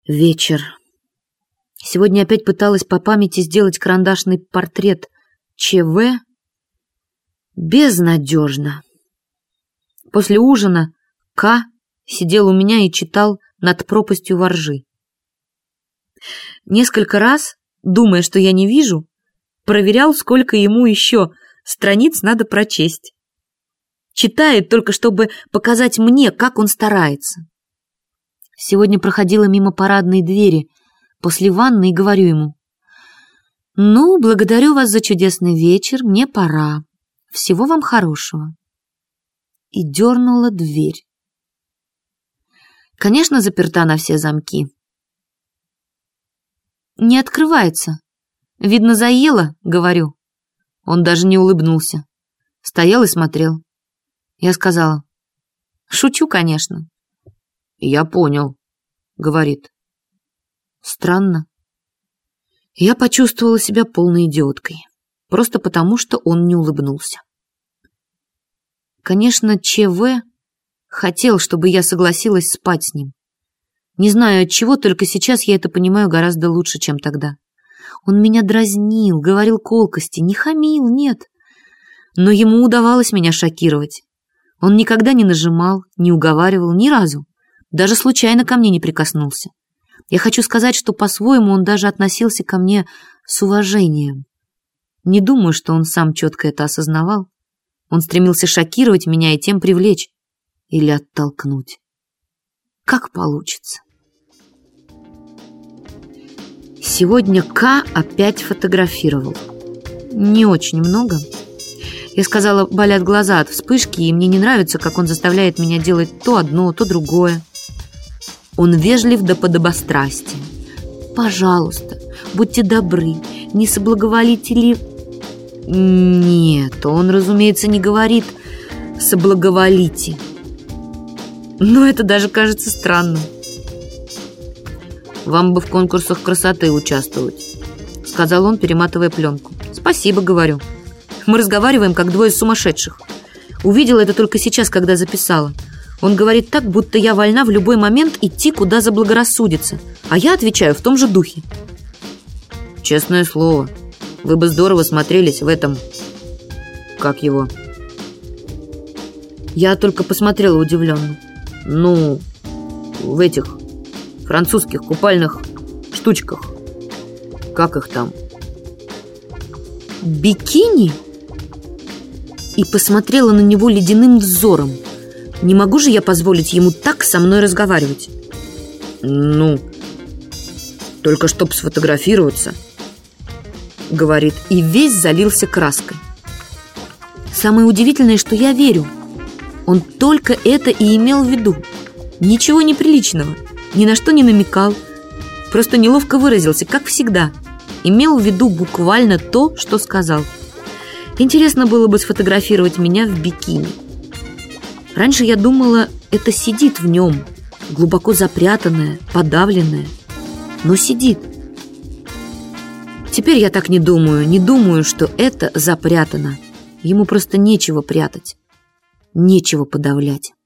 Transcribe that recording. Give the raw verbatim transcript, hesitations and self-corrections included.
Вечер. Сегодня опять пыталась по памяти сделать карандашный портрет ЧВ. Безнадежно. После ужина К сидел у меня и читал «Над пропастью воржи». Несколько раз, думая, что я не вижу, проверял, сколько ему еще страниц надо прочесть. Читает только, чтобы показать мне, как он старается. Сегодня проходила мимо парадной двери после ванны и говорю ему: «Ну, благодарю вас за чудесный вечер, мне пора. Всего вам хорошего». И дернула дверь. Конечно, заперта на все замки. «Не открывается. Видно, заело», — говорю. Он даже не улыбнулся. Стоял и смотрел. Я сказала: «Шучу, конечно». «Я понял», — говорит. Странно. Я почувствовала себя полной идиоткой. Просто потому, что он не улыбнулся. Конечно, ЧВ хотел, чтобы я согласилась спать с ним. Не знаю отчего, только сейчас я это понимаю гораздо лучше, чем тогда. Он меня дразнил, говорил колкости, не хамил, нет. Но ему удавалось меня шокировать. Он никогда не нажимал, не уговаривал ни разу. Даже случайно ко мне не прикоснулся. Я хочу сказать, что по-своему он даже относился ко мне с уважением. Не думаю, что он сам четко это осознавал. Он стремился шокировать меня и тем привлечь или оттолкнуть. Как получится. Сегодня К опять фотографировал. Не очень много. Я сказала, болят глаза от вспышки, и мне не нравится, как он заставляет меня делать то одно, то другое. Он вежлив до подобострастия. «Пожалуйста, будьте добры, не соблаговолите ли...» Нет, он, разумеется, не говорит «соблаговолите». Но это даже кажется странным. «Вам бы в конкурсах красоты участвовать», — сказал он, перематывая пленку. «Спасибо», — говорю. Мы разговариваем, как двое сумасшедших. Увидела это только сейчас, когда записала. Он говорит так, будто я вольна в любой момент идти, куда заблагорассудится. А я отвечаю в том же духе. «Честное слово, вы бы здорово смотрелись в этом... Как его?» Я только посмотрела удивленно. «Ну, в этих французских купальных штучках. Как их там?» «Бикини?» И посмотрела на него ледяным взором. Не могу же я позволить ему так со мной разговаривать. «Ну, только чтоб сфотографироваться», — говорит, и весь залился краской. Самое удивительное, что я верю. Он только это и имел в виду. Ничего неприличного, ни на что не намекал. Просто неловко выразился, как всегда. Имел в виду буквально то, что сказал. Интересно было бы сфотографировать меня в бикини. Раньше я думала, это сидит в нем, глубоко запрятанное, подавленное. Но сидит. Теперь я так не думаю, не думаю, что это запрятано. Ему просто нечего прятать, нечего подавлять.